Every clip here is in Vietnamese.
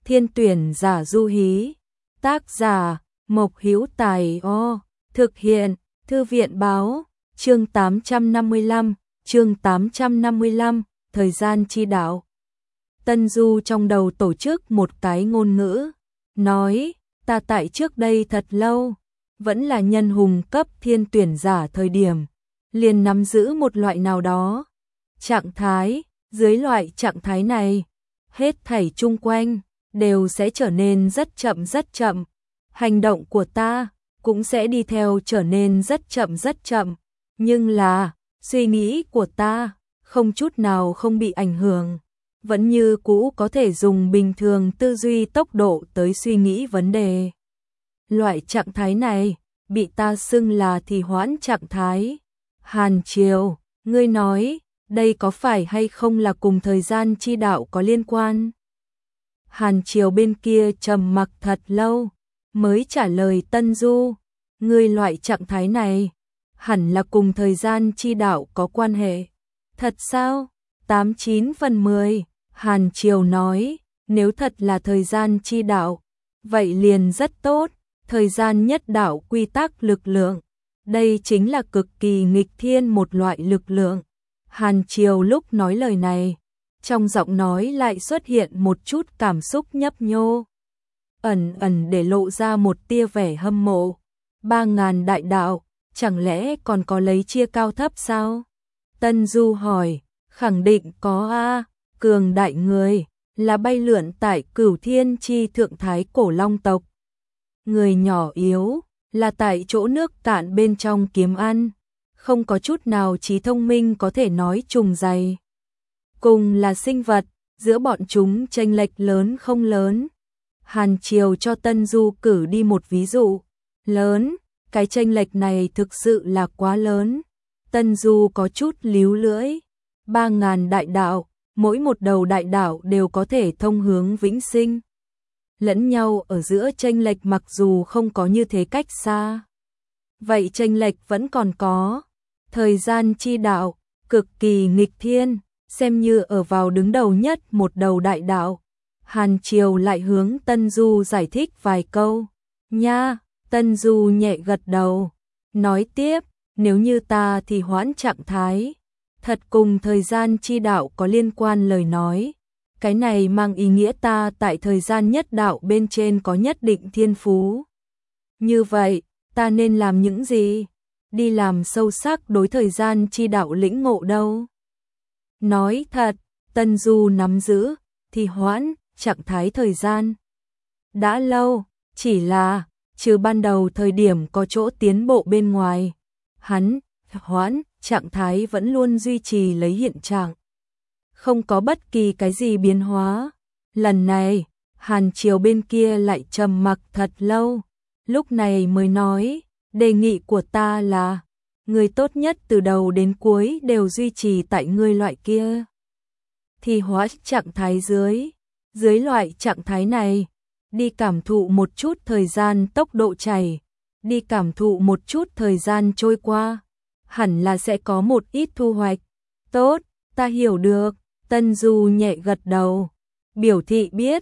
Thiên tuyển giả du hí. Tác giả Mộc Hữu Tài. Thực hiện Thư viện báo. Chương 855, chương 855, thời gian chi đạo. Tân Du trong đầu tổ chức một cái ngôn ngữ, nói, ta tại trước đây thật lâu, vẫn là nhân hùng cấp thiên tuyển giả thời điểm, liền nắm giữ một loại nào đó trạng thái, dưới loại trạng thái này, hết thảy chung quanh đều sẽ trở nên rất chậm, hành động của ta cũng sẽ đi theo trở nên rất chậm, nhưng là suy nghĩ của ta không chút nào không bị ảnh hưởng, vẫn như cũ có thể dùng bình thường tư duy tốc độ tới suy nghĩ vấn đề. Loại trạng thái này bị ta xưng là trì hoãn trạng thái. Hàn Triều, ngươi nói, đây có phải hay không là cùng thời gian chi đạo có liên quan? Hàn Triều bên kia trầm mặc thật lâu, mới trả lời Tân Du, ngươi loại trạng thái này hẳn là cùng thời gian chi đạo có quan hệ. Thật sao? 89 phần 10, Hàn Triều nói, nếu thật là thời gian chi đạo, vậy liền rất tốt, thời gian nhất đạo quy tắc lực lượng, đây chính là cực kỳ nghịch thiên một loại lực lượng. Hàn Triều lúc nói lời này, trong giọng nói lại xuất hiện một chút cảm xúc nhấp nhô, ẩn để lộ ra một tia vẻ hâm mộ. 3.000 đại đạo, chẳng lẽ còn có lấy chia cao thấp sao? Tân Du hỏi, khẳng định có a, cường đại người, là bay lượn tại Cửu Thiên chi thượng thái cổ long tộc. Người nhỏ yếu, là tại chỗ nước cạn bên trong kiếm ăn, không có chút nào trí thông minh có thể nói trùng dày. Cùng là sinh vật, giữa bọn chúng chênh lệch lớn không lớn. Hàn Triều cho Tân Du cử đi một ví dụ. Lớn, cái chênh lệch này thực sự là quá lớn. Tân Du có chút líu lưỡi. 3.000 đại đạo, mỗi một đầu đại đạo đều có thể thông hướng vĩnh sinh. Lẫn nhau ở giữa chênh lệch mặc dù không có như thế cách xa, vậy chênh lệch vẫn còn có. Thời gian chi đạo, cực kỳ nghịch thiên, xem như ở vào đứng đầu nhất một đầu đại đạo. Hàn Triều lại hướng Tân Du giải thích vài câu. Nha, Tân Du nhẹ gật đầu, nói tiếp, nếu như ta thì hoãn trạng thái, thật cùng thời gian chi đạo có liên quan lời nói, cái này mang ý nghĩa ta tại thời gian nhất đạo bên trên có nhất định thiên phú. Như vậy, ta nên làm những gì? Đi làm sâu sắc đối thời gian chi đạo lĩnh ngộ đâu? Nói thật, Tân Du nắm giữ, thì hoãn, trạng thái thời gian. Đã lâu, chỉ là, trừ ban đầu thời điểm có chỗ tiến bộ bên ngoài, hắn, hoãn, trạng thái vẫn luôn duy trì lấy hiện trạng. Không có bất kỳ cái gì biến hóa. Lần này, Hàn Triều bên kia lại trầm mặc thật lâu, lúc này mới nói, đề nghị của ta là, người tốt nhất từ đầu đến cuối đều duy trì tại ngươi loại kia. Thì hóa trạng thái dưới loại trạng thái này, đi cảm thụ một chút thời gian tốc độ chảy, đi cảm thụ một chút thời gian trôi qua, hẳn là sẽ có một ít thu hoạch. Tốt, ta hiểu được. Tân Du nhẹ gật đầu, biểu thị biết.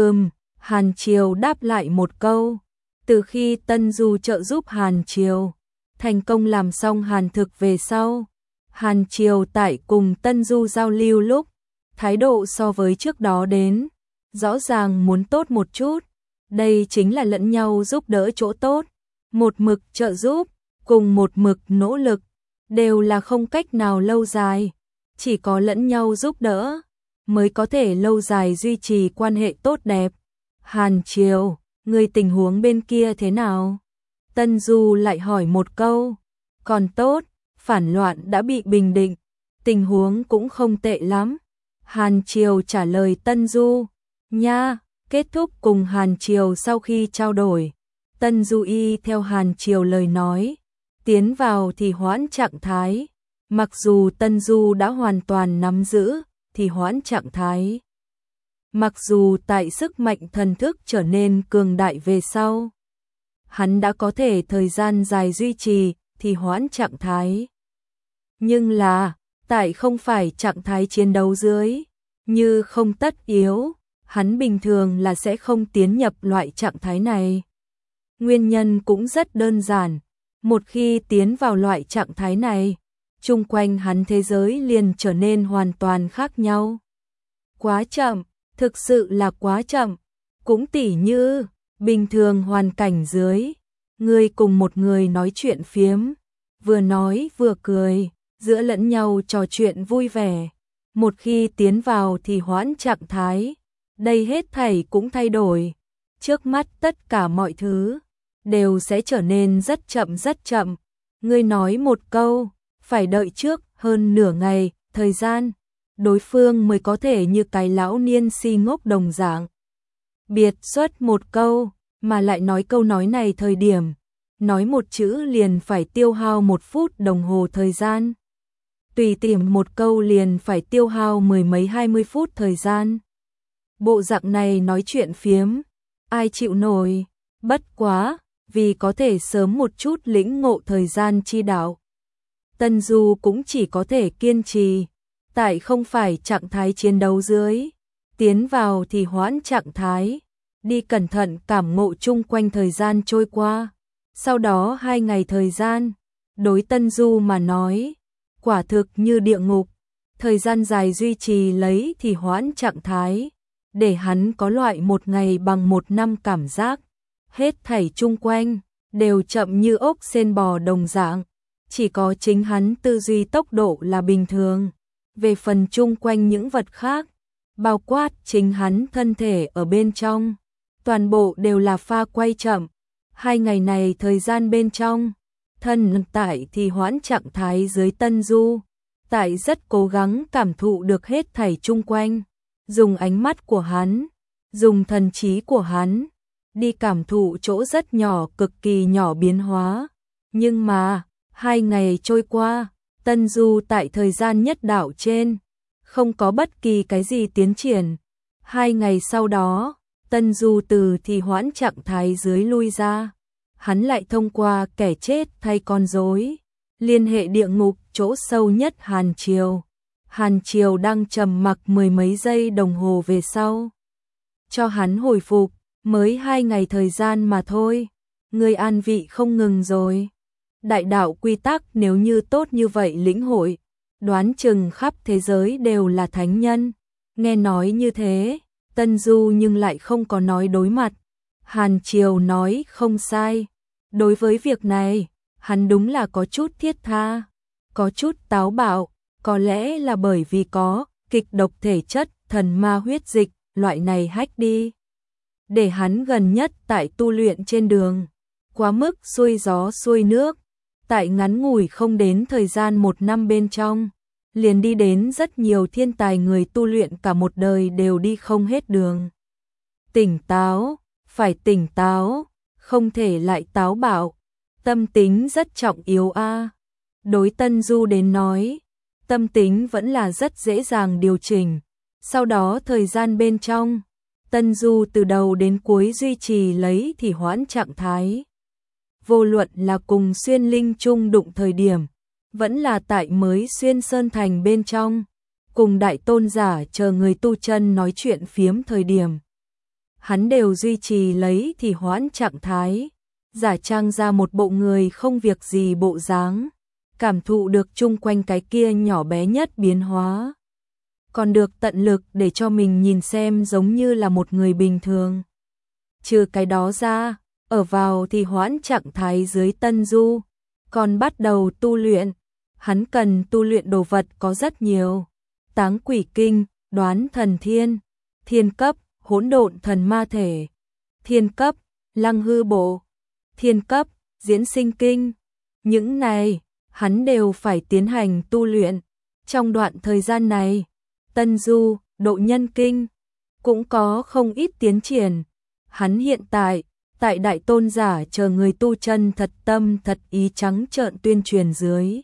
Hàn Triều đáp lại một câu. Từ khi Tân Du trợ giúp Hàn Triều thành công làm xong hàn thực về sau, Hàn Triều tại cùng Tân Du giao lưu lúc, thái độ so với trước đó đến rõ ràng muốn tốt một chút. Đây chính là lẫn nhau giúp đỡ chỗ tốt. Một mực trợ giúp, cùng một mực nỗ lực, đều là không cách nào lâu dài. Chỉ có lẫn nhau giúp đỡ, mới có thể lâu dài duy trì quan hệ tốt đẹp. Hàn Triều, người tình huống bên kia thế nào? Tân Du lại hỏi một câu. Còn tốt, phản loạn đã bị bình định, tình huống cũng không tệ lắm. Hàn Triều trả lời Tân Du. Nha, kết thúc cùng Hàn Triều sau khi trao đổi, Tân Du y theo Hàn Triều lời nói, tiến vào thì hoãn trạng thái. Mặc dù Tân Du đã hoàn toàn nắm giữ thì hoãn trạng thái, mặc dù tại sức mạnh thần thức trở nên cường đại về sau, hắn đã có thể thời gian dài duy trì thì hoãn trạng thái. Nhưng là, tại không phải trạng thái chiến đấu dưới, như không tất yếu, hắn bình thường là sẽ không tiến nhập loại trạng thái này. Nguyên nhân cũng rất đơn giản, một khi tiến vào loại trạng thái này, chung quanh hắn thế giới liền trở nên hoàn toàn khác nhau. Quá chậm, thực sự là quá chậm, cũng tỉ như, bình thường hoàn cảnh dưới, người cùng một người nói chuyện phiếm, vừa nói vừa cười, giữa lẫn nhau trò chuyện vui vẻ. Một khi tiến vào thì hoãn trạng thái, đây hết thảy cũng thay đổi. Trước mắt tất cả mọi thứ đều sẽ trở nên rất chậm rất chậm. Ngươi nói một câu, phải đợi trước hơn nửa ngày, thời gian, đối phương mới có thể như cái lão niên si ngốc đồng dạng. Biệt xuất một câu, mà lại nói câu nói này thời điểm, nói một chữ liền phải tiêu hao 1 phút đồng hồ thời gian. Tùy tiện một câu liền phải tiêu hao 10 mấy 20 phút thời gian. Bộ dạng này nói chuyện phiếm, ai chịu nổi, bất quá, vì có thể sớm một chút lĩnh ngộ thời gian chi đạo. Tân Du cũng chỉ có thể kiên trì, tại không phải trạng thái chiến đấu dưới, tiến vào thì hoãn trạng thái, đi cẩn thận cảm ngộ chung quanh thời gian trôi qua. Sau đó 2 ngày thời gian, đối Tân Du mà nói, quả thực như địa ngục, thời gian dài duy trì lấy thì hoãn trạng thái, để hắn có loại 1 ngày bằng 1 năm cảm giác, hết thảy chung quanh, đều chậm như ốc sên bò đồng dạng, chỉ có chính hắn tư duy tốc độ là bình thường, về phần chung quanh những vật khác, bao quát chính hắn thân thể ở bên trong, toàn bộ đều là pha quay chậm. 2 ngày này thời gian bên trong, thân tại thì hoãn trạng thái dưới Tân Du, tại rất cố gắng cảm thụ được hết thảy chung quanh, dùng ánh mắt của hắn, dùng thần trí của hắn, đi cảm thụ chỗ rất nhỏ cực kỳ nhỏ biến hóa. Nhưng mà, 2 ngày trôi qua, Tân Du tại thời gian nhất đạo trên, không có bất kỳ cái gì tiến triển. 2 ngày sau đó, Tân Du từ thì hoãn trạng thái dưới lui ra, hắn lại thông qua kẻ chết thay con rối, liên hệ địa ngục chỗ sâu nhất Hàn Triều. Hàn Triều đang trầm mặc 10 mấy giây đồng hồ về sau. Cho hắn hồi phục, mới 2 ngày thời gian mà thôi, người an vị không ngừng rồi. Đại đạo quy tắc nếu như tốt như vậy lĩnh hội, đoán chừng khắp thế giới đều là thánh nhân. Nghe nói như thế, Tân Du nhưng lại không có nói đối mặt. Hàn Triều nói không sai. Đối với việc này, hắn đúng là có chút thiết tha, có chút táo bạo, có lẽ là bởi vì có kịch độc thể chất, thần ma huyết dịch, loại này hack đi. Để hắn gần nhất tại tu luyện trên đường, quá mức xuôi gió xuôi nước, tại ngắn ngủi không đến thời gian 1 năm bên trong, liền đi đến rất nhiều thiên tài người tu luyện cả một đời đều đi không hết đường. Tỉnh táo, phải tỉnh táo, không thể lại táo bạo, tâm tính rất trọng yếu a. Đối Tân Du đến nói, tâm tính vẫn là rất dễ dàng điều chỉnh. Sau đó thời gian bên trong, Tân Du từ đầu đến cuối duy trì lấy thì hoãn trạng thái. Vô luận là cùng Xuyên Linh chung đụng thời điểm, vẫn là tại mới Xuyên Sơn Thành bên trong, cùng đại tôn giả chờ người tu chân nói chuyện phiếm thời điểm. Hắn đều duy trì lấy thì hoãn trạng thái, giả trang ra một bộ người không việc gì bộ dáng, cảm thụ được chung quanh cái kia nhỏ bé nhất biến hóa. Còn được tận lực để cho mình nhìn xem giống như là một người bình thường. Trừ cái đó ra, ở vào thì hoãn trạng thái dưới Tân Du, còn bắt đầu tu luyện. Hắn cần tu luyện đồ vật có rất nhiều. Táng quỷ kinh, đoán thần thiên, thiên cấp, hỗn độn thần ma thể, thiên cấp, lăng hư bộ, thiên cấp, diễn sinh kinh. Những này, hắn đều phải tiến hành tu luyện. Trong đoạn thời gian này, Tân Du, độ nhân kinh, cũng có không ít tiến triển. Hắn hiện tại, tại đại tôn giả chờ người tu chân thật tâm thật ý trắng trợn tuyên truyền dưới.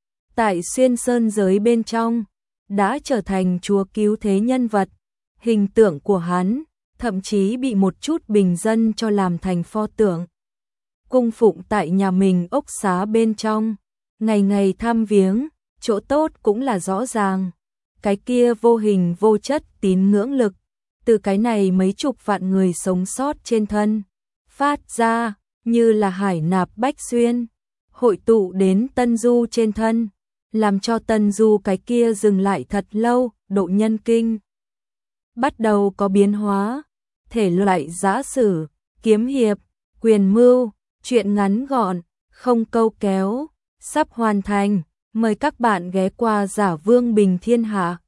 Tại Xuyên Sơn giới bên trong, đã trở thành chúa cứu thế nhân vật. Hình tượng của hắn, thậm chí bị một chút bình dân cho làm thành pho tượng. Cung phụng tại nhà mình ốc xá bên trong, ngày ngày thăm viếng, chỗ tốt cũng là rõ ràng. Cái kia vô hình vô chất tín ngưỡng lực, từ cái này mấy chục vạn người sống sót trên thân phát ra, như là hải nạp bách xuyên, hội tụ đến Tân Du trên thân, làm cho Tân Du cái kia dừng lại thật lâu, độ nhân kinh bắt đầu có biến hóa, thể loại giã sử, kiếm hiệp, quyền mưu, truyện ngắn gọn, không câu kéo, sắp hoàn thành, mời các bạn ghé qua Giả Vương Bình Thiên Hạ.